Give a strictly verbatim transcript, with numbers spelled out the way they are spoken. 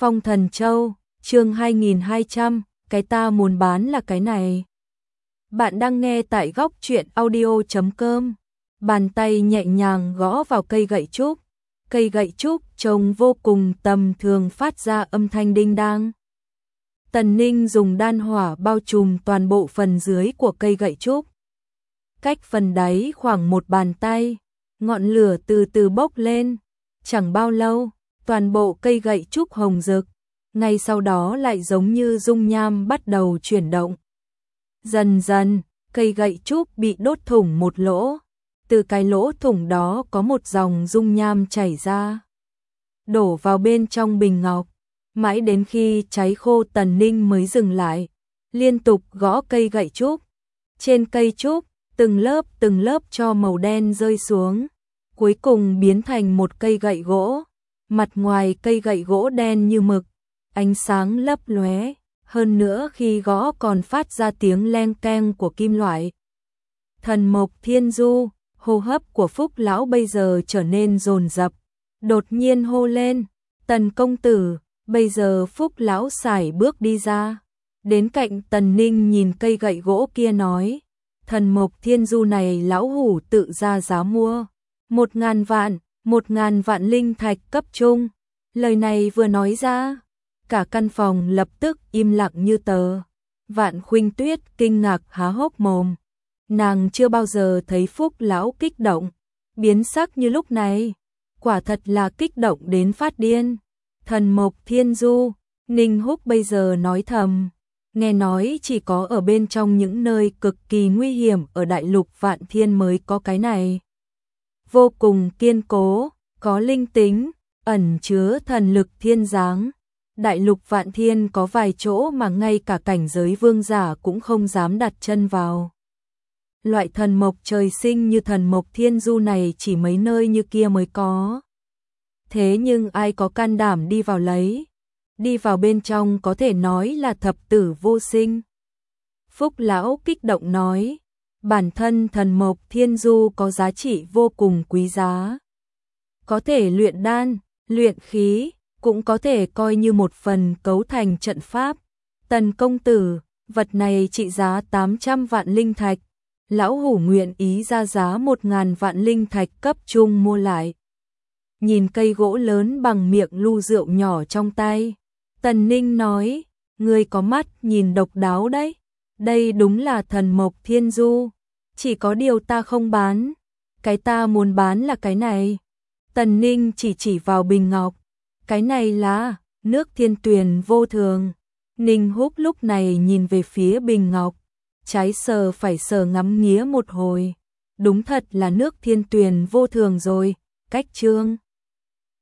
Phong Thần Châu, chương hai nghìn hai trăm, cái ta muốn bán là cái này. Bạn đang nghe tại góc truyện audio chấm com. Bàn tay nhẹ nhàng gõ vào cây gậy trúc. Cây gậy trúc trông vô cùng tầm thường phát ra âm thanh đinh đang. Tần Ninh dùng đan hỏa bao trùm toàn bộ phần dưới của cây gậy trúc. Cách phần đáy khoảng một bàn tay, ngọn lửa từ từ bốc lên. Chẳng bao lâu, toàn bộ cây gậy trúc hồng rực, ngay sau đó lại giống như dung nham bắt đầu chuyển động. Dần dần, cây gậy trúc bị đốt thủng một lỗ, từ cái lỗ thủng đó có một dòng dung nham chảy ra, đổ vào bên trong bình ngọc, mãi đến khi cháy khô Tần Ninh mới dừng lại, liên tục gõ cây gậy trúc. Trên cây trúc, từng lớp từng lớp tro màu đen rơi xuống, cuối cùng biến thành một cây gậy gỗ. Mặt ngoài cây gậy gỗ đen như mực, ánh sáng lấp lóe, hơn nữa khi gõ còn phát ra tiếng leng keng của kim loại. Thần Mộc Thiên Du, hô hấp của Phúc lão bây giờ trở nên dồn dập, đột nhiên hô lên, "Tần công tử!" Bây giờ Phúc lão sải bước đi ra, đến cạnh Tần Ninh nhìn cây gậy gỗ kia nói, "Thần Mộc Thiên Du này lão hủ tự ra giá mua, một ngàn vạn, một ngàn vạn linh thạch cấp trung." Lời này vừa nói ra, cả căn phòng lập tức im lặng như tờ. Vạn Khuynh Tuyết kinh ngạc há hốc mồm, nàng chưa bao giờ thấy Phúc lão kích động, biến sắc như lúc này, quả thật là kích động đến phát điên. Thần Mộc Thiên Du, Ninh Húc bây giờ nói thầm, nghe nói chỉ có ở bên trong những nơi cực kỳ nguy hiểm ở đại lục Vạn Thiên mới có cái này. Vô cùng kiên cố, có linh tính, ẩn chứa thần lực thiên giáng. Đại lục Vạn Thiên có vài chỗ mà ngay cả cảnh giới vương giả cũng không dám đặt chân vào. Loại thần mộc trời sinh như thần Mộc Thiên Du này chỉ mấy nơi như kia mới có. Thế nhưng ai có can đảm đi vào lấy? Đi vào bên trong có thể nói là thập tử vô sinh. Phúc lão kích động nói, bản thân thần Mộc Thiên Du có giá trị vô cùng quý giá. Có thể luyện đan, luyện khí, cũng có thể coi như một phần cấu thành trận pháp. Tần công tử, vật này trị giá tám trăm vạn linh thạch. Lão hủ nguyện ý ra giá một ngàn vạn linh thạch cấp trung mua lại. Nhìn cây gỗ lớn bằng miệng lu rượu nhỏ trong tay, Tần Ninh nói, ngươi có mắt nhìn độc đáo đấy. Đây đúng là thần Mộc Thiên Du. Chỉ có điều ta không bán. Cái ta muốn bán là cái này. Tần Ninh chỉ chỉ vào bình ngọc. Cái này là nước thiên tuyền vô thường. Ninh Húc lúc này nhìn về phía bình ngọc, trái sờ phải sờ ngắm nghía một hồi. Đúng thật là nước thiên tuyền vô thường rồi. Cách chương